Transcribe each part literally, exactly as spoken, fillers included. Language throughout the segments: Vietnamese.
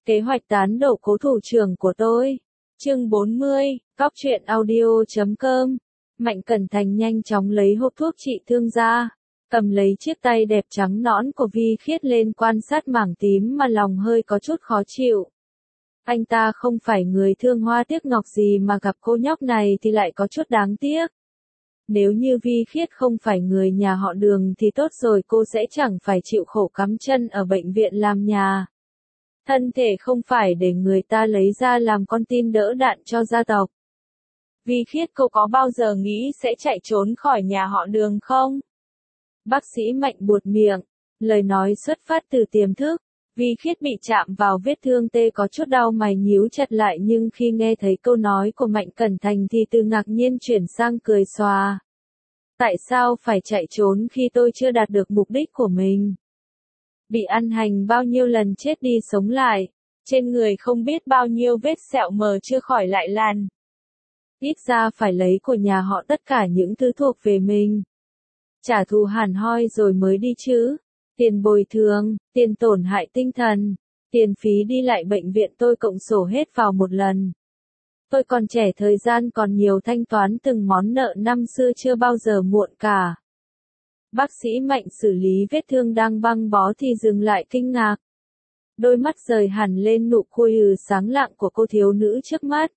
Kế hoạch tán đổ cố thủ trưởng của tôi. Chương bốn mươi, Cóc truyện audio chấm com. Mạnh Cẩn Thành nhanh chóng lấy hộp thuốc trị thương ra, cầm lấy chiếc tay đẹp trắng nõn của Vi Khiết lên quan sát mảng tím mà lòng hơi có chút khó chịu. Anh ta không phải người thương hoa tiếc ngọc gì mà gặp cô nhóc này thì lại có chút đáng tiếc. Nếu như Vi Khiết không phải người nhà họ Đường thì tốt rồi, cô sẽ chẳng phải chịu khổ cắm chân ở bệnh viện làm nhà. Thân thể không phải để người ta lấy ra làm con tin đỡ đạn cho gia tộc. Vi Khiết, cô có bao giờ nghĩ sẽ chạy trốn khỏi nhà họ Đường không? Bác sĩ Mạnh buột miệng, lời nói xuất phát từ tiềm thức. Vi Khiết bị chạm vào vết thương tê có chút đau mày nhíu chặt lại, nhưng khi nghe thấy câu nói của Mạnh Cẩn Thành thì từ ngạc nhiên chuyển sang cười xòa. Tại sao phải chạy trốn khi tôi chưa đạt được mục đích của mình? Bị ăn hành bao nhiêu lần chết đi sống lại, trên người không biết bao nhiêu vết sẹo mờ chưa khỏi lại làn. Ít ra phải lấy của nhà họ tất cả những thứ thuộc về mình. Trả thù hẳn hoi rồi mới đi chứ. Tiền bồi thường, tiền tổn hại tinh thần, tiền phí đi lại bệnh viện tôi cộng sổ hết vào một lần. Tôi còn trẻ, thời gian còn nhiều, thanh toán từng món nợ năm xưa chưa bao giờ muộn cả. Bác sĩ Mạnh xử lý vết thương đang băng bó thì dừng lại kinh ngạc. Đôi mắt rời hẳn lên nụ cười ừ sáng lạng của cô thiếu nữ trước mắt.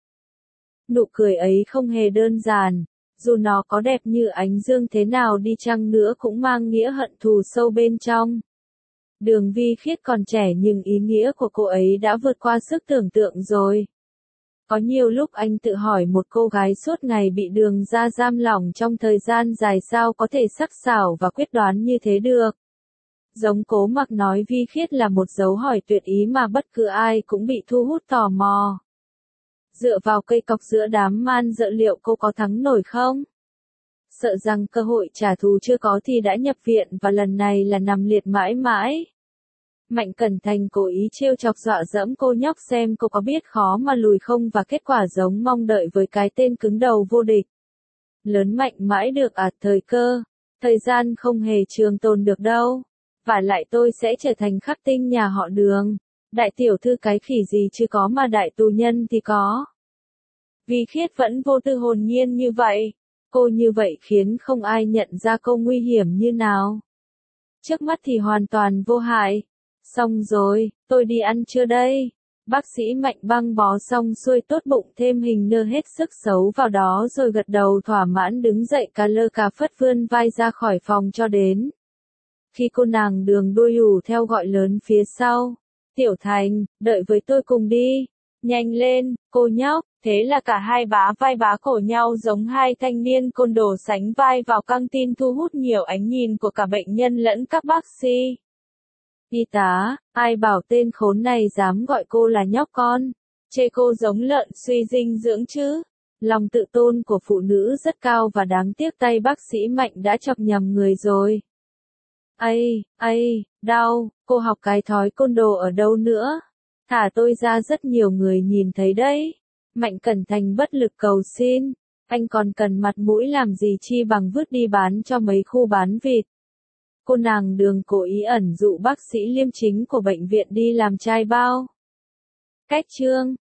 Nụ cười ấy không hề đơn giản, dù nó có đẹp như ánh dương thế nào đi chăng nữa cũng mang nghĩa hận thù sâu bên trong. Đường Vi Khiết còn trẻ nhưng ý nghĩa của cô ấy đã vượt qua sức tưởng tượng rồi. Có nhiều lúc anh tự hỏi một cô gái suốt ngày bị Đường ra giam lỏng trong thời gian dài sao có thể sắc sảo và quyết đoán như thế được. Giống Cố Mặc nói Vi Khiết là một dấu hỏi tuyệt ý mà bất cứ ai cũng bị thu hút tò mò. Dựa vào cây cọc giữa đám man dợ liệu cô có thắng nổi không? Sợ rằng cơ hội trả thù chưa có thì đã nhập viện và lần này là nằm liệt mãi mãi. Mạnh Cẩn Thành cố ý trêu chọc dọa dẫm cô nhóc xem cô có biết khó mà lùi không, và kết quả giống mong đợi với cái tên cứng đầu vô địch. Lớn mạnh mãi được à, thời cơ, thời gian không hề trường tồn được đâu. Và lại tôi sẽ trở thành khắc tinh nhà họ Đường. Đại tiểu thư cái khỉ gì chứ có mà đại tù nhân thì có. Vi Khiết vẫn vô tư hồn nhiên như vậy. Cô như vậy khiến không ai nhận ra cô nguy hiểm như nào. Trước mắt thì hoàn toàn vô hại. Xong rồi, tôi đi ăn trưa đây. Bác sĩ Mạnh băng bó xong xuôi tốt bụng thêm hình nơ hết sức xấu vào đó rồi gật đầu thỏa mãn đứng dậy cà lơ cà phất vươn vai ra khỏi phòng cho đến. Khi cô nàng Đường đuôi ù theo gọi lớn phía sau. Tiểu Thành, đợi với tôi cùng đi. Nhanh lên, cô nhóc. Thế là cả hai bá vai bá cổ nhau giống hai thanh niên côn đồ sánh vai vào căng tin, thu hút nhiều ánh nhìn của cả bệnh nhân lẫn các bác sĩ. Y tá, ai bảo tên khốn này dám gọi cô là nhóc con, chê cô giống lợn suy dinh dưỡng chứ. Lòng tự tôn của phụ nữ rất cao và đáng tiếc tay bác sĩ Mạnh đã chọc nhầm người rồi. Ây, ây, đau, cô học cái thói côn đồ ở đâu nữa? Thả tôi ra, rất nhiều người nhìn thấy đấy. Mạnh Cẩn Thành bất lực cầu xin, anh còn cần mặt mũi làm gì chi bằng vứt đi bán cho mấy khu bán vịt. Cô nàng Đường cố ý ẩn dụ bác sĩ liêm chính của bệnh viện đi làm trai bao. Cách chương